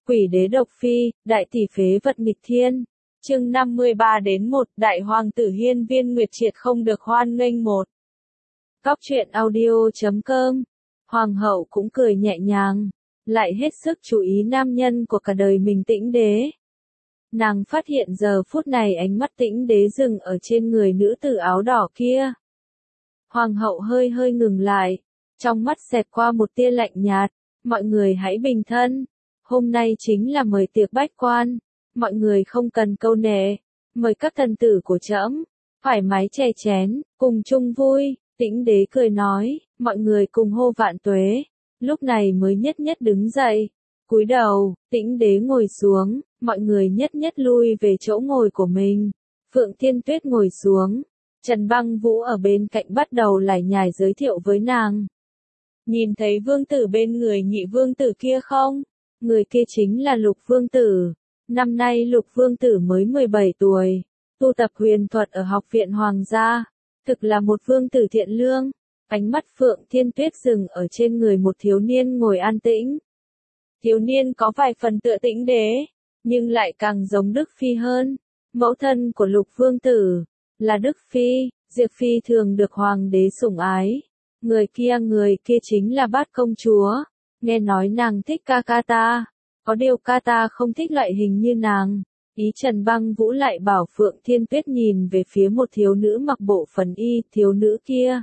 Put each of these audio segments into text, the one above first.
Quỷ đế độc phi, đại tỷ phế vật nghịch thiên. Chương 53-1, Đại hoàng tử hiên viên Nguyệt Triệt không được hoan nghênh một. Góc truyện audio.com. Hoàng hậu cũng cười nhẹ nhàng, lại hết sức chú ý nam nhân của cả đời mình Tĩnh đế. Nàng phát hiện giờ phút này ánh mắt Tĩnh đế dừng ở trên người nữ tử áo đỏ kia. Hoàng hậu hơi hơi ngừng lại, trong mắt xẹt qua một tia lạnh nhạt, mọi người hãy bình thân. Hôm nay chính là mời tiệc bách quan, mọi người không cần câu nệ, mời các thần tử của trẫm, thoải mái chè chén, cùng chung vui. Tĩnh đế cười nói, mọi người cùng hô vạn tuế, lúc này mới nhất nhất đứng dậy, cúi đầu. Tĩnh đế ngồi xuống, mọi người nhất nhất lui về chỗ ngồi của mình. Phượng Thiên Tuyết ngồi xuống, Trần Băng Vũ ở bên cạnh bắt đầu lải nhải giới thiệu với nàng. Nhìn thấy vương tử bên người nhị vương tử kia không? Người kia chính là Lục vương tử. Năm nay Lục vương tử mới 17 tuổi, tu tập huyền thuật ở học viện hoàng gia, thực là một vương tử thiện lương. Ánh mắt Phượng Thiên Tuyết dừng ở trên người một thiếu niên ngồi an tĩnh. Thiếu niên có vài phần tựa Tĩnh đế, nhưng lại càng giống Đức Phi hơn. Mẫu thân của Lục vương tử là Đức Phi, Diệp Phi thường được hoàng đế sủng ái. Người kia chính là Bát công chúa. Nghe nói nàng thích ca ca ta, có điều ca ta không thích loại hình như nàng. Ý Trần Băng Vũ lại bảo Phượng Thiên Tuyết nhìn về phía một thiếu nữ mặc bộ phần y, thiếu nữ kia.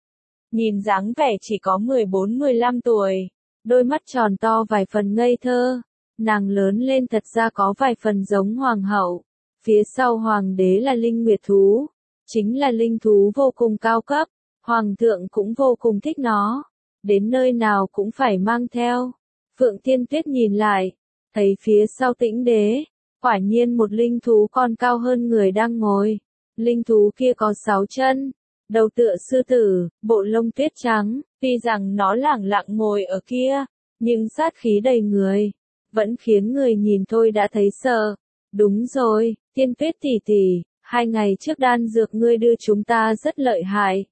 Nhìn dáng vẻ chỉ có 14-15 tuổi, đôi mắt tròn to vài phần ngây thơ, nàng lớn lên thật ra có vài phần giống hoàng hậu. Phía sau hoàng đế là linh nguyệt thú, chính là linh thú vô cùng cao cấp, hoàng thượng cũng vô cùng thích nó. Đến nơi nào cũng phải mang theo. Phượng Thiên Tuyết nhìn lại, thấy phía sau Tĩnh đế, quả nhiên một linh thú còn cao hơn người đang ngồi. Linh thú kia có 6 chân, đầu tựa sư tử, bộ lông tuyết trắng, tuy rằng nó lẳng lặng ngồi ở kia, nhưng sát khí đầy người, vẫn khiến người nhìn thôi đã thấy sợ. Đúng rồi, Thiên Tuyết tỷ tỷ, 2 ngày trước đan dược ngươi đưa chúng ta rất lợi hại.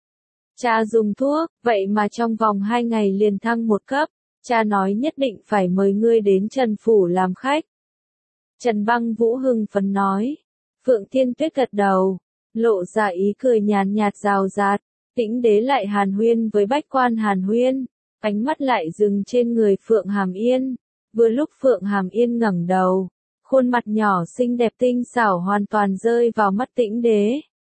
Cha dùng thuốc, vậy mà trong vòng 2 ngày liền thăng 1 cấp, cha nói nhất định phải mời ngươi đến Trần Phủ làm khách. Trần Băng Vũ hưng phấn nói. Phượng Thiên Tuyết gật đầu, lộ ra ý cười nhàn nhạt rào rạt. Tĩnh đế lại hàn huyên với bách quan hàn huyên, ánh mắt lại dừng trên người Phượng Hàm Yên. Vừa lúc Phượng Hàm Yên ngẩng đầu, khuôn mặt nhỏ xinh đẹp tinh xảo hoàn toàn rơi vào mắt Tĩnh đế.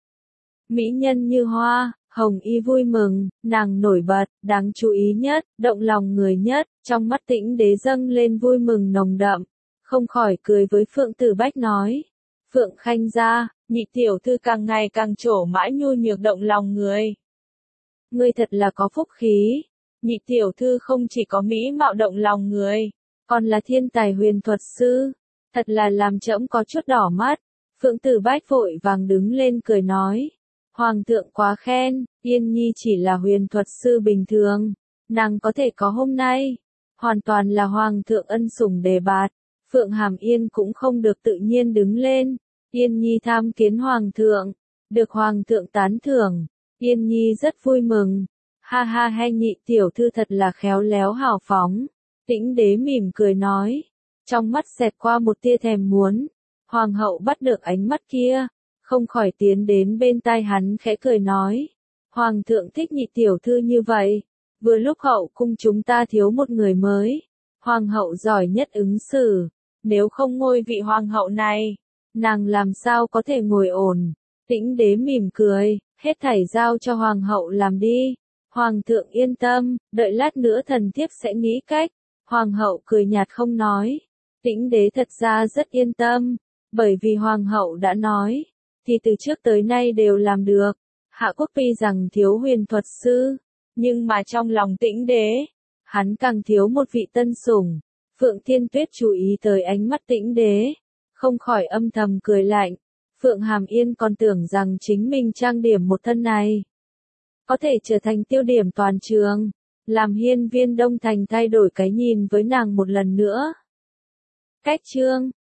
Mỹ nhân như hoa, hồng y vui mừng, nàng nổi bật, đáng chú ý nhất, động lòng người nhất, trong mắt Tĩnh đế dâng lên vui mừng nồng đậm, không khỏi cười với Phượng Tử Bách nói. Phượng Khanh gia, nhị tiểu thư càng ngày càng trổ mãi nhu nhược động lòng người. Ngươi thật là có phúc khí, nhị tiểu thư không chỉ có mỹ mạo động lòng người, còn là thiên tài huyền thuật sư, thật là làm trẫm có chút đỏ mắt. Phượng Tử Bách vội vàng đứng lên cười nói. Hoàng thượng quá khen, Yên Nhi chỉ là huyền thuật sư bình thường, nàng có thể có hôm nay, hoàn toàn là hoàng thượng ân sủng đề bạt. Phượng Hàm Yên cũng không được tự nhiên đứng lên. Yên Nhi tham kiến hoàng thượng, được hoàng thượng tán thưởng, Yên Nhi rất vui mừng. Ha ha, hay nhị tiểu thư thật là khéo léo hào phóng. Tĩnh đế mỉm cười nói, trong mắt xẹt qua một tia thèm muốn. Hoàng hậu bắt được ánh mắt kia, không khỏi tiến đến bên tai hắn khẽ cười nói. Hoàng thượng thích nhị tiểu thư như vậy, vừa lúc hậu cung chúng ta thiếu một người mới. Hoàng hậu giỏi nhất ứng xử, nếu không ngôi vị hoàng hậu này, nàng làm sao có thể ngồi ổn. Tĩnh đế mỉm cười, hết thảy giao cho hoàng hậu làm đi. Hoàng thượng yên tâm, đợi lát nữa thần thiếp sẽ nghĩ cách. Hoàng hậu cười nhạt không nói. Tĩnh đế thật ra rất yên tâm, bởi vì hoàng hậu đã nói, thì từ trước tới nay đều làm được. Hạ quốc tuy rằng thiếu huyền thuật sư, nhưng mà trong lòng Tĩnh đế, hắn càng thiếu một vị tân sủng. Phượng Thiên Tuyết chú ý tới ánh mắt Tĩnh đế, không khỏi âm thầm cười lạnh. Phượng Hàm Yên còn tưởng rằng chính mình trang điểm một thân này, có thể trở thành tiêu điểm toàn trường, làm hiên viên Đông Thành thay đổi cái nhìn với nàng một lần nữa. Cách chương